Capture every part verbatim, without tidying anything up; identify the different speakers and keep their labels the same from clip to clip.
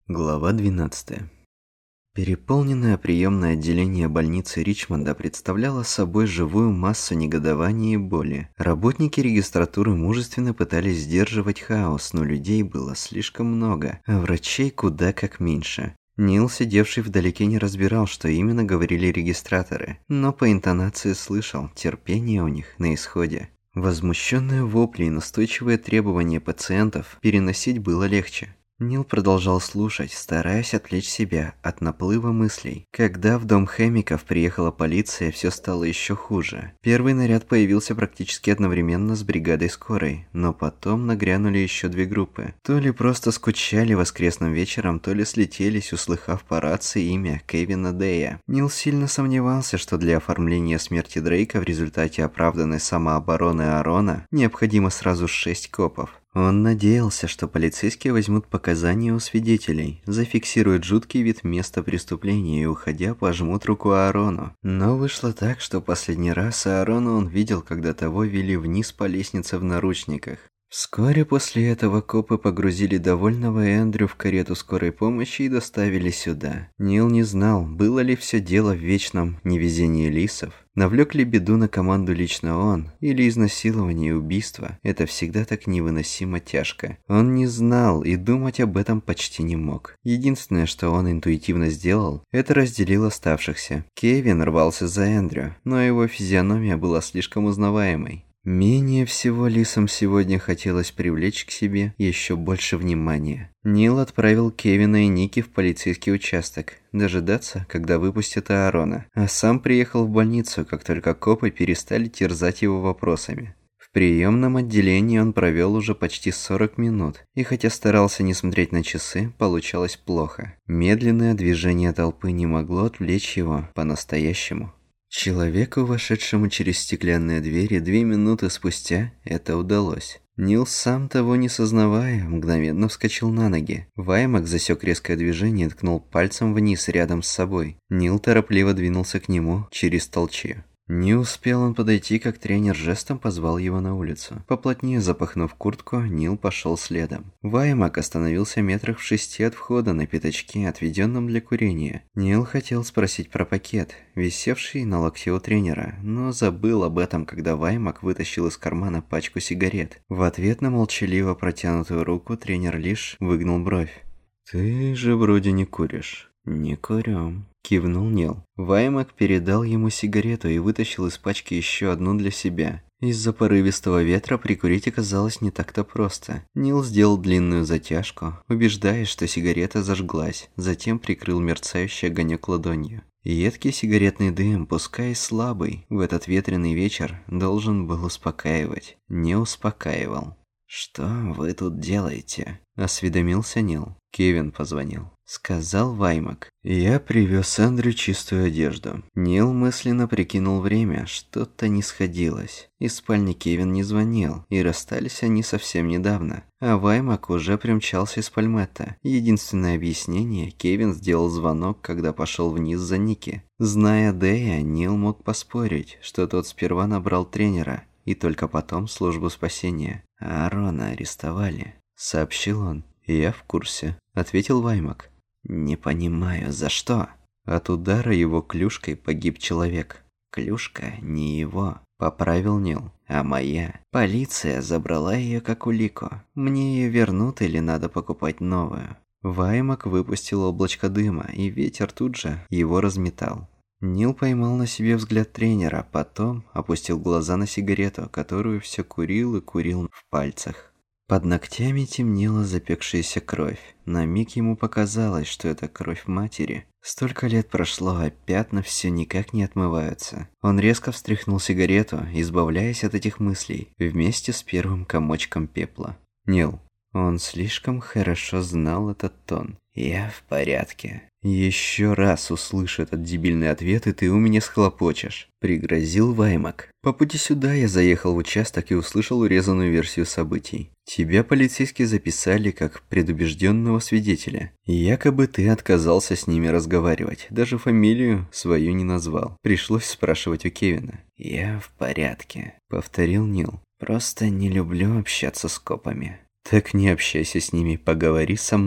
Speaker 1: Глава двенадцатая. Переполненное приемное отделение больницы Ричмонда представляло собой живую массу негодования и боли. Работники регистратуры мужественно пытались сдерживать хаос, но людей было слишком много, а врачей куда как меньше. Нил, сидевший вдалеке, не разбирал, что именно говорили регистраторы, но по интонации слышал, терпение у них на исходе. Возмущенные вопли и настойчивые требования пациентов переносить было легче. Нил продолжал слушать, стараясь отвлечь себя от наплыва мыслей. Когда в дом Хэмиков приехала полиция, все стало еще хуже. Первый наряд появился практически одновременно с бригадой скорой, но потом нагрянули еще две группы. То ли просто скучали воскресным вечером, то ли слетелись, услыхав по рации имя Кевина Дэя. Нил сильно сомневался, что для оформления смерти Дрейка в результате оправданной самообороны Аарона необходимо сразу шесть копов. Он надеялся, что полицейские возьмут показания у свидетелей, зафиксируют жуткий вид места преступления и, уходя, пожмут руку Аарону. Но вышло так, что последний раз Аарона он видел, когда того вели вниз по лестнице в наручниках. Вскоре после этого копы погрузили довольного Эндрю в карету скорой помощи и доставили сюда. Нил не знал, было ли все дело в вечном невезении лисов. Навлек ли беду на команду лично он, или изнасилование и убийство? Это всегда так невыносимо тяжко. Он не знал и думать об этом почти не мог. Единственное, что он интуитивно сделал, это разделил оставшихся. Кевин рвался за Эндрю, но его физиономия была слишком узнаваемой. Менее всего лисам сегодня хотелось привлечь к себе еще больше внимания. Нил отправил Кевина и Ники в полицейский участок, дожидаться, когда выпустят Аарона, а сам приехал в больницу, как только копы перестали терзать его вопросами. В приемном отделении он провел уже почти сорок минут, и хотя старался не смотреть на часы, получалось плохо. Медленное движение толпы не могло отвлечь его по-настоящему. Человеку, вошедшему через стеклянные двери две минуты спустя, это удалось. Нил, сам того не сознавая, мгновенно вскочил на ноги. Ваймак засек резкое движение и ткнул пальцем вниз рядом с собой. Нил торопливо двинулся к нему через толчью. Не успел он подойти, как тренер жестом позвал его на улицу. Поплотнее запахнув куртку, Нил пошел следом. Ваймак остановился метрах в шести от входа на пятачке, отведенном для курения. Нил хотел спросить про пакет, висевший на локте у тренера, но забыл об этом, когда Ваймак вытащил из кармана пачку сигарет. В ответ на молчаливо протянутую руку тренер лишь выгнул бровь. «Ты же вроде не куришь». «Не курю», – кивнул Нил. Ваймак передал ему сигарету и вытащил из пачки еще одну для себя. Из-за порывистого ветра прикурить оказалось не так-то просто. Нил сделал длинную затяжку, убеждаясь, что сигарета зажглась, затем прикрыл мерцающий огонек ладонью. Едкий сигаретный дым, пускай и слабый, в этот ветреный вечер должен был успокаивать. Не успокаивал. «Что вы тут делаете?» – осведомился Нил. «Кевин позвонил», – сказал Ваймак. «Я привез Эндрю чистую одежду». Нил мысленно прикинул время, что-то не сходилось. Из спальни Кевин не звонил, и расстались они совсем недавно. А Ваймак уже примчался из Пальметта. Единственное объяснение – Кевин сделал звонок, когда пошел вниз за Ники. Зная Дэя, Нил мог поспорить, что тот сперва набрал тренера, и только потом службу спасения. «Аарона арестовали», – сообщил он. «Я в курсе», – ответил Ваймак. «Не понимаю, за что?» От удара его клюшкой погиб человек. «Клюшка не его», – поправил Нил, – «а моя. Полиция забрала ее как улику. Мне ее вернут или надо покупать новую?» Ваймак выпустил облачко дыма, и ветер тут же его разметал. Нил поймал на себе взгляд тренера, потом опустил глаза на сигарету, которую все курил и курил в пальцах. Под ногтями темнела запекшаяся кровь. На миг ему показалось, что это кровь матери. Столько лет прошло, а пятна все никак не отмываются. Он резко встряхнул сигарету, избавляясь от этих мыслей, вместе с первым комочком пепла. «Нил». Он слишком хорошо знал этот тон. «Я в порядке». «Еще раз услышу этот дебильный ответ, и ты у меня схлопочешь», – пригрозил Ваймак. «По пути сюда я заехал в участок и услышал урезанную версию событий. Тебя полицейские записали как предубежденного свидетеля. Якобы ты отказался с ними разговаривать, даже фамилию свою не назвал. Пришлось спрашивать у Кевина». «Я в порядке», – повторил Нил. «Просто не люблю общаться с копами». «Так не общайся с ними, поговори со мной».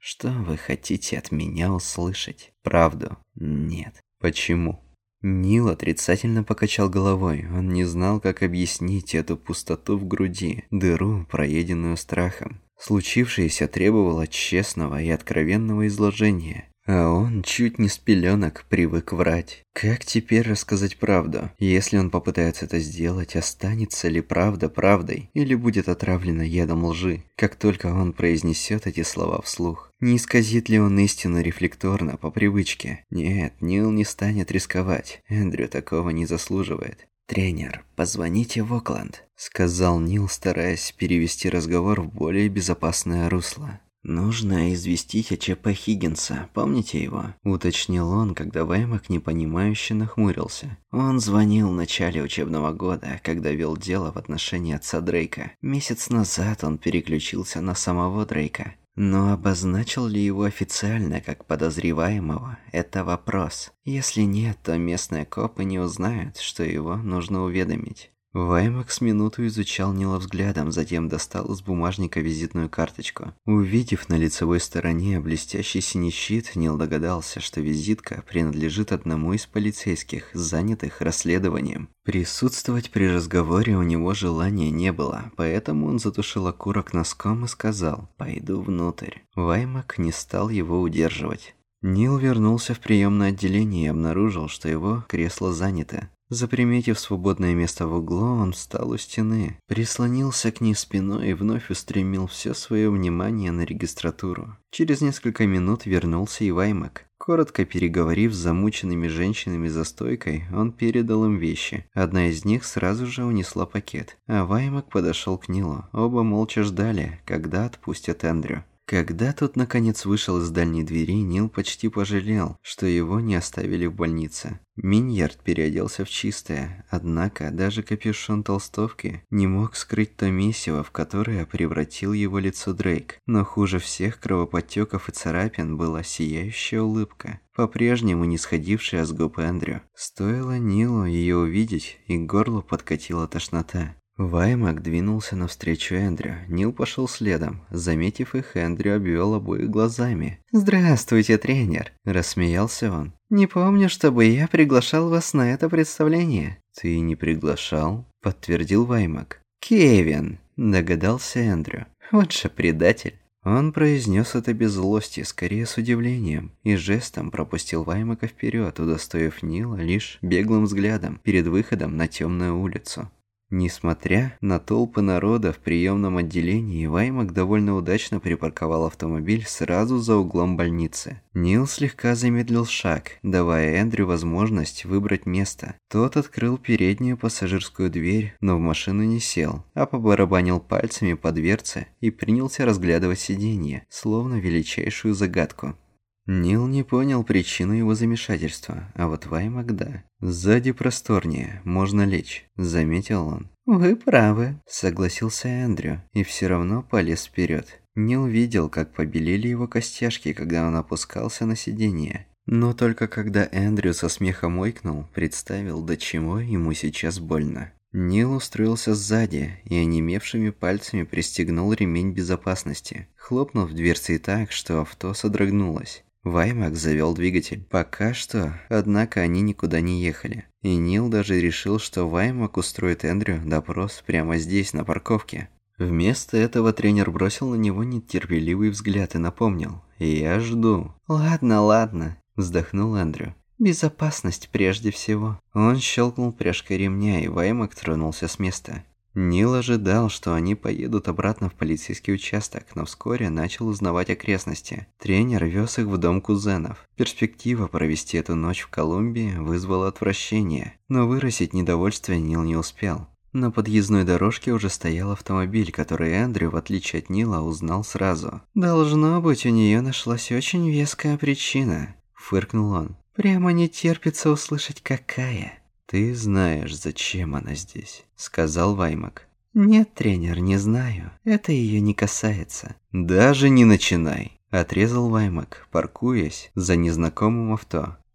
Speaker 1: Что вы хотите от меня услышать? Правду? Нет. Почему? Нил отрицательно покачал головой. Он не знал, как объяснить эту пустоту в груди, дыру, проеденную страхом. Случившееся требовало честного и откровенного изложения. А он чуть не с пеленок привык врать. Как теперь рассказать правду? Если он попытается это сделать, останется ли правда правдой? Или будет отравлена ядом лжи? Как только он произнесет эти слова вслух. Не исказит ли он истину рефлекторно, по привычке? Нет, Нил не станет рисковать. Эндрю такого не заслуживает. «Тренер, позвоните в Окленд», — сказал Нил, стараясь перевести разговор в более безопасное русло. «Нужно известить о ЧП Хиггинса, помните его?» – уточнил он, когда Ваймак непонимающе нахмурился. Он звонил в начале учебного года, когда вел дело в отношении отца Дрейка. Месяц назад он переключился на самого Дрейка. Но обозначил ли его официально как подозреваемого – это вопрос. Если нет, то местные копы не узнают, что его нужно уведомить. Ваймак с минуту изучал Нила взглядом, затем достал из бумажника визитную карточку. Увидев на лицевой стороне блестящий синий щит, Нил догадался, что визитка принадлежит одному из полицейских, занятых расследованием. Присутствовать при разговоре у него желания не было, поэтому он затушил окурок носком и сказал «Пойду внутрь». Ваймак не стал его удерживать. Нил вернулся в приемное отделение и обнаружил, что его кресло занято. Заприметив свободное место в углу, он встал у стены, прислонился к ней спиной и вновь устремил все свое внимание на регистратуру. Через несколько минут вернулся и Ваймак. Коротко переговорив с замученными женщинами за стойкой, он передал им вещи. Одна из них сразу же унесла пакет, а Ваймак подошел к Нилу. Оба молча ждали, когда отпустят Эндрю. Когда тот наконец вышел из дальней двери, Нил почти пожалел, что его не оставили в больнице. Миньярд переоделся в чистое, однако даже капюшон толстовки не мог скрыть то месиво, в которое превратил его лицо Дрейк. Но хуже всех кровоподтеков и царапин была сияющая улыбка, по-прежнему не сходившая с губ Эндрю. Стоило Нилу ее увидеть, и к горлу подкатила тошнота. Ваймак двинулся навстречу Эндрю. Нил пошел следом. Заметив их, Эндрю обвел обоих глазами. «Здравствуйте, тренер!» – рассмеялся он. «Не помню, чтобы я приглашал вас на это представление». «Ты не приглашал?» – подтвердил Ваймак. «Кевин!» – догадался Эндрю. «Вот же предатель!» Он произнес это без злости, скорее с удивлением, и жестом пропустил Ваймака вперед, удостоив Нила лишь беглым взглядом перед выходом на темную улицу. Несмотря на толпы народа в приемном отделении, Ваймак довольно удачно припарковал автомобиль сразу за углом больницы. Нил слегка замедлил шаг, давая Эндрю возможность выбрать место. Тот открыл переднюю пассажирскую дверь, но в машину не сел, а побарабанил пальцами по дверце и принялся разглядывать сиденье, словно величайшую загадку. Нил не понял причину его замешательства, а вот Ваймак да. «Сзади просторнее, можно лечь», — заметил он. «Вы правы», — согласился Эндрю, и все равно полез вперед. Нил видел, как побелели его костяшки, когда он опускался на сиденье. Но только когда Эндрю со смехом ойкнул, представил, до чего ему сейчас больно. Нил устроился сзади и онемевшими пальцами пристегнул ремень безопасности, хлопнув дверцей так, что авто содрогнулось. Ваймак завел двигатель. Пока что, однако, они никуда не ехали. И Нил даже решил, что Ваймак устроит Эндрю допрос прямо здесь, на парковке. Вместо этого тренер бросил на него нетерпеливый взгляд и напомнил: «Я жду». «Ладно, ладно», – вздохнул Эндрю. «Безопасность прежде всего». Он щелкнул пряжкой ремня, и Ваймак тронулся с места. Нил ожидал, что они поедут обратно в полицейский участок, но вскоре начал узнавать окрестности. Тренер вез их в дом кузенов. Перспектива провести эту ночь в Колумбии вызвала отвращение, но выразить недовольство Нил не успел. На подъездной дорожке уже стоял автомобиль, который Эндрю, в отличие от Нила, узнал сразу. «Должно быть, у нее нашлась очень веская причина», – фыркнул он. «Прямо не терпится услышать, какая». «Ты знаешь, зачем она здесь», — сказал Ваймак. «Нет, тренер, не знаю. Это ее не касается». «Даже не начинай», — отрезал Ваймак, паркуясь за незнакомым авто.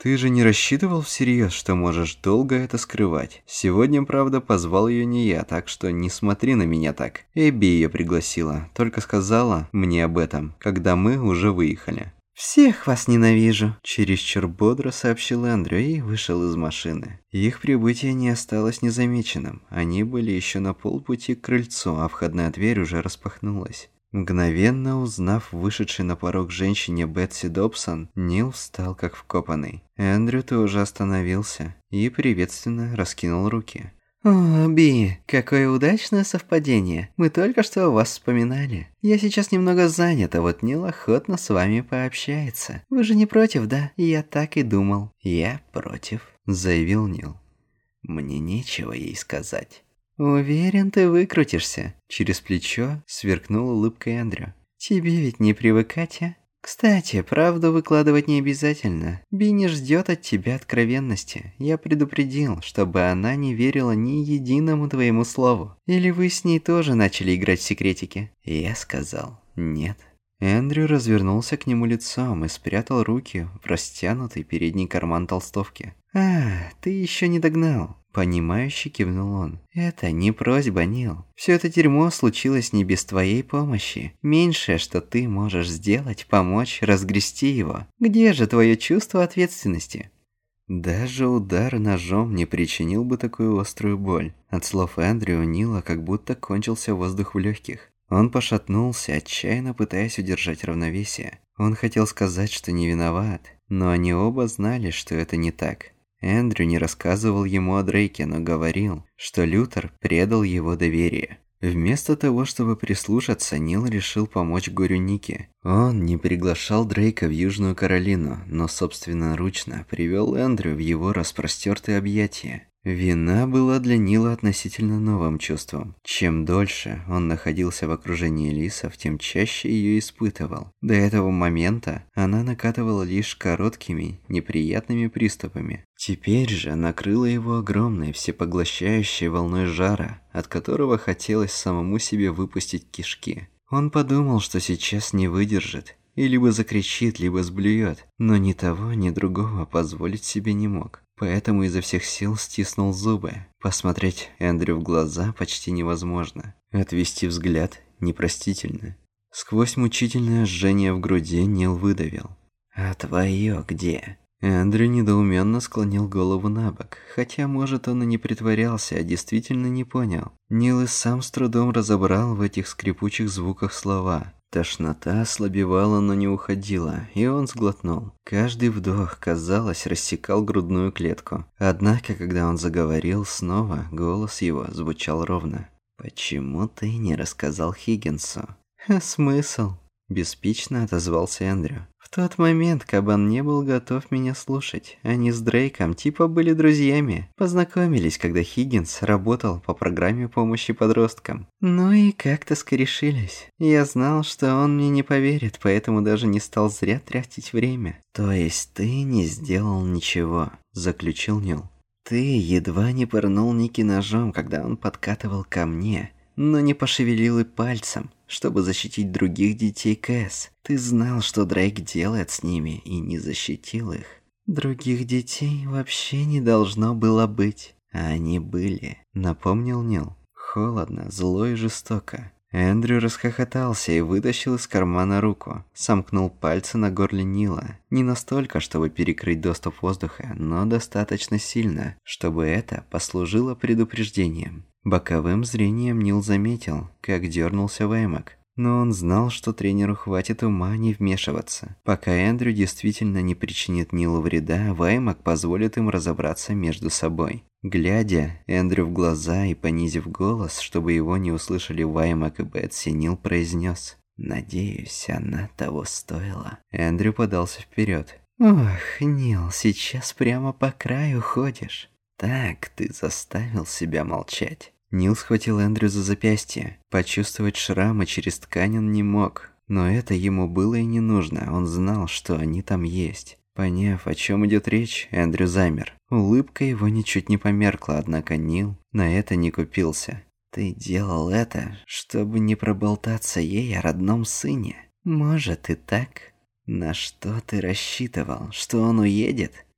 Speaker 1: Ты же не рассчитывал всерьез, что можешь долго это скрывать. Сегодня, правда, позвал ее не я, так что не смотри на меня так. Эбби ее пригласила, только сказала мне об этом, когда мы уже выехали. «Всех вас ненавижу», – чересчур бодро сообщил Эндрю и вышел из машины. Их прибытие не осталось незамеченным. Они были еще на полпути к крыльцу, а входная дверь уже распахнулась. Мгновенно узнав вышедшей на порог женщине Бетси Добсон, Нил встал как вкопанный. Эндрю тоже остановился и приветственно раскинул руки. «О, Би, какое удачное совпадение. Мы только что о вас вспоминали. Я сейчас немного занят, а вот Нил охотно с вами пообщается. Вы же не против, да? Я так и думал». «Я против», – заявил Нил. «Мне нечего ей сказать». «Уверен, ты выкрутишься», – через плечо сверкнула улыбкой Эндрю. «Тебе ведь не привыкать, а? Кстати, правду выкладывать не обязательно. Би не ждет от тебя откровенности. Я предупредил, чтобы она не верила ни единому твоему слову. Или вы с ней тоже начали играть в секретики?» Я сказал «нет». Эндрю развернулся к нему лицом и спрятал руки в растянутый передний карман толстовки. «А, ты еще не догнал». Понимающе кивнул он. «Это не просьба, Нил. Все это дерьмо случилось не без твоей помощи. Меньшее, что ты можешь сделать, помочь разгрести его. Где же твое чувство ответственности?» Даже удар ножом не причинил бы такую острую боль. От слов Эндрю у Нила как будто кончился воздух в легких. Он пошатнулся, отчаянно пытаясь удержать равновесие. Он хотел сказать, что не виноват, но они оба знали, что это не так. Эндрю не рассказывал ему о Дрейке, но говорил, что Лютер предал его доверие. Вместо того, чтобы прислушаться, Нил решил помочь горю Ники. Он не приглашал Дрейка в Южную Каролину, но собственноручно привел Эндрю в его распростертые объятия. Вина была для Нила относительно новым чувством. Чем дольше он находился в окружении лисов, тем чаще ее испытывал. До этого момента она накатывала лишь короткими, неприятными приступами. Теперь же накрыла его огромной, всепоглощающей волной жара, от которого хотелось самому себе выпустить кишки. Он подумал, что сейчас не выдержит, и либо закричит, либо сблюет, но ни того, ни другого позволить себе не мог. Поэтому изо всех сил стиснул зубы. Посмотреть Эндрю в глаза почти невозможно. Отвести взгляд непростительно. Сквозь мучительное жжение в груди Нил выдавил: «А твое где?» Эндрю недоуменно склонил голову на бок, хотя, может, он и не притворялся, а действительно не понял. Нил и сам с трудом разобрал в этих скрипучих звуках слова. Тошнота ослабевала, но не уходила, и он сглотнул. Каждый вдох, казалось, рассекал грудную клетку. Однако, когда он заговорил снова, голос его звучал ровно. «Почему ты не рассказал Хиггинсу?» «А смысл?» – беспечно отозвался Эндрю. «В тот момент Кабан не был готов меня слушать. Они с Дрейком типа были друзьями. Познакомились, когда Хиггинс работал по программе помощи подросткам. Ну и как-то скорешились. Я знал, что он мне не поверит, поэтому даже не стал зря тратить время». «То есть ты не сделал ничего?» – заключил Нил. «Ты едва не пырнул Ники ножом, когда он подкатывал ко мне, но не пошевелил и пальцем, чтобы защитить других детей Кэс. Ты знал, что Дрейк делает с ними, и не защитил их. Других детей вообще не должно было быть. А они были», — напомнил Нил. Холодно, зло и жестоко. Эндрю расхохотался и вытащил из кармана руку. Сомкнул пальцы на горле Нила. Не настолько, чтобы перекрыть доступ воздуха, но достаточно сильно, чтобы это послужило предупреждением. Боковым зрением Нил заметил, как дернулся Ваймак. Но он знал, что тренеру хватит ума не вмешиваться. Пока Эндрю действительно не причинит Нилу вреда, Ваймак позволит им разобраться между собой. Глядя Эндрю в глаза и понизив голос, чтобы его не услышали Ваймак и Бетси, Нил произнес: «Надеюсь, она того стоила». Эндрю подался вперед. «Ох, Нил, сейчас прямо по краю ходишь. Так ты заставил себя молчать». Нил схватил Эндрю за запястье. Почувствовать шрамы через ткань он не мог. Но это ему было и не нужно, он знал, что они там есть. Поняв, о чем идет речь, Эндрю замер. Улыбка его ничуть не померкла, однако Нил на это не купился. «Ты делал это, чтобы не проболтаться ей о родном сыне? Может и так? На что ты рассчитывал, что он уедет?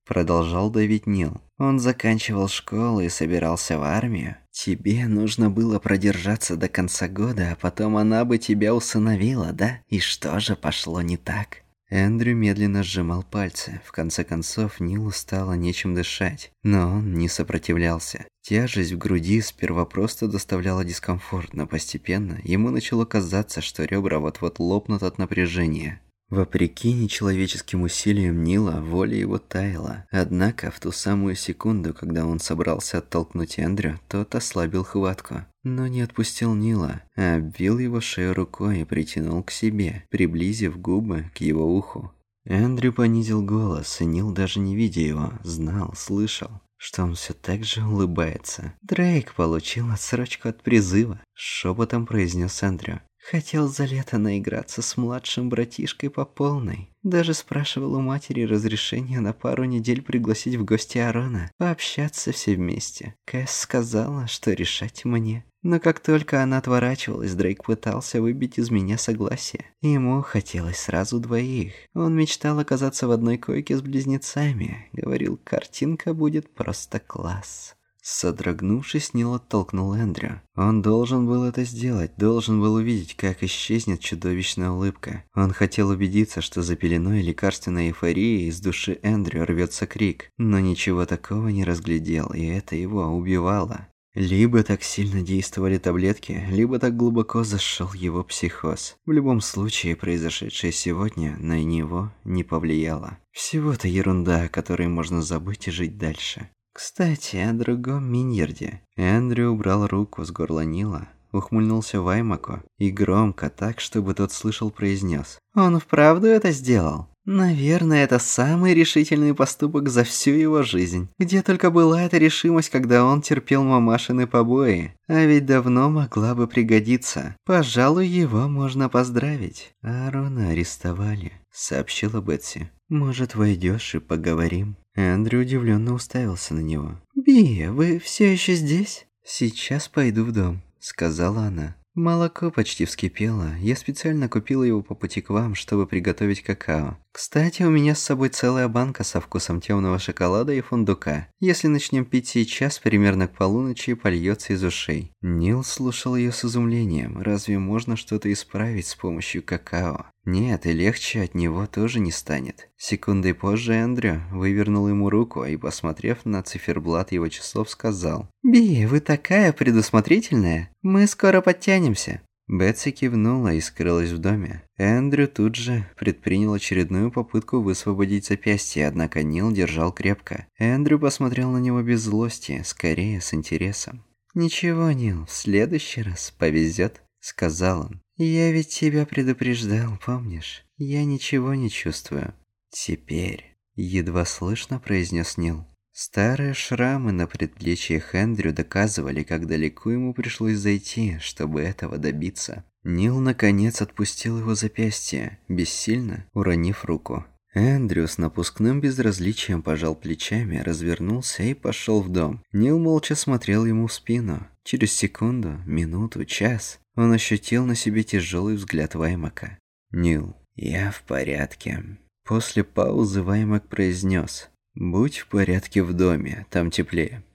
Speaker 1: Продолжал давить Нил. Он заканчивал школу и собирался в армию. Тебе нужно было продержаться до конца года, а потом она бы тебя усыновила, да? И что же пошло не так? Эндрю медленно сжимал пальцы. В конце концов, Нилу стало нечем дышать. Но он не сопротивлялся. Тяжесть в груди сперва просто доставляла дискомфорт, но постепенно ему начало казаться, что ребра вот-вот лопнут от напряжения. Вопреки нечеловеческим усилиям Нила, воля его таяла. Однако, в ту самую секунду, когда он собрался оттолкнуть Эндрю, тот ослабил хватку. Но не отпустил Нила, а обвил его шею рукой и притянул к себе, приблизив губы к его уху. Эндрю понизил голос, и Нил, даже не видя его, знал, слышал, что он все так же улыбается. «Дрейк получил отсрочку от призыва», – шепотом произнес Эндрю. Хотел за лето наиграться с младшим братишкой по полной. Даже спрашивал у матери разрешения на пару недель пригласить в гости Арона, пообщаться все вместе. Кэс сказала, что решать мне. Но как только она отворачивалась, Дрейк пытался выбить из меня согласие. Ему хотелось сразу двоих. Он мечтал оказаться в одной койке с близнецами. Говорил, картинка будет просто класс. Содрогнувшись, Нил оттолкнул Эндрю. Он должен был это сделать, должен был увидеть, как исчезнет чудовищная улыбка. Он хотел убедиться, что за пеленой лекарственной эйфории из души Эндрю рвется крик, но ничего такого не разглядел, и это его убивало. Либо так сильно действовали таблетки, либо так глубоко зашел его психоз. В любом случае, произошедшее сегодня на него не повлияло. Всего-то ерунда, о которой можно забыть и жить дальше. Кстати, о другом Миньерде. Эндрю убрал руку с горла Нила, ухмыльнулся Ваймаку и громко, так, чтобы тот слышал, произнес. «Он вправду это сделал? Наверное, это самый решительный поступок за всю его жизнь. Где только была эта решимость, когда он терпел мамашины побои. А ведь давно могла бы пригодиться. Пожалуй, его можно поздравить. Аарона арестовали», — сообщила Бетси. «Может, войдешь и поговорим?» Эндрю удивленно уставился на него. «Би, вы все еще здесь?» «Сейчас пойду в дом», — сказала она. «Молоко почти вскипело. Я специально купила его по пути к вам, чтобы приготовить какао. Кстати, у меня с собой целая банка со вкусом темного шоколада и фундука. Если начнем пить сейчас, примерно к полуночи польется из ушей». Нил слушал ее с изумлением. Разве можно что-то исправить с помощью какао? Нет, и легче от него тоже не станет. Секундой позже Эндрю вывернул ему руку и, посмотрев на циферблат его часов, сказал: «Би, вы такая предусмотрительная. Мы скоро подтянемся». Бетси кивнула и скрылась в доме. Эндрю тут же предпринял очередную попытку высвободить запястье, однако Нил держал крепко. Эндрю посмотрел на него без злости, скорее с интересом. «Ничего, Нил, в следующий раз повезет», — сказал он. «Я ведь тебя предупреждал, помнишь? Я ничего не чувствую». «Теперь», — едва слышно произнес Нил. Старые шрамы на предплечьях Эндрю доказывали, как далеко ему пришлось зайти, чтобы этого добиться. Нил наконец отпустил его запястье, бессильно уронив руку. Эндрю с напускным безразличием пожал плечами, развернулся и пошел в дом. Нил молча смотрел ему в спину. Через секунду, минуту, час он ощутил на себе тяжелый взгляд Ваймака. «Нил, я в порядке». После паузы Ваймак произнес: «Будь в порядке в доме, там теплее».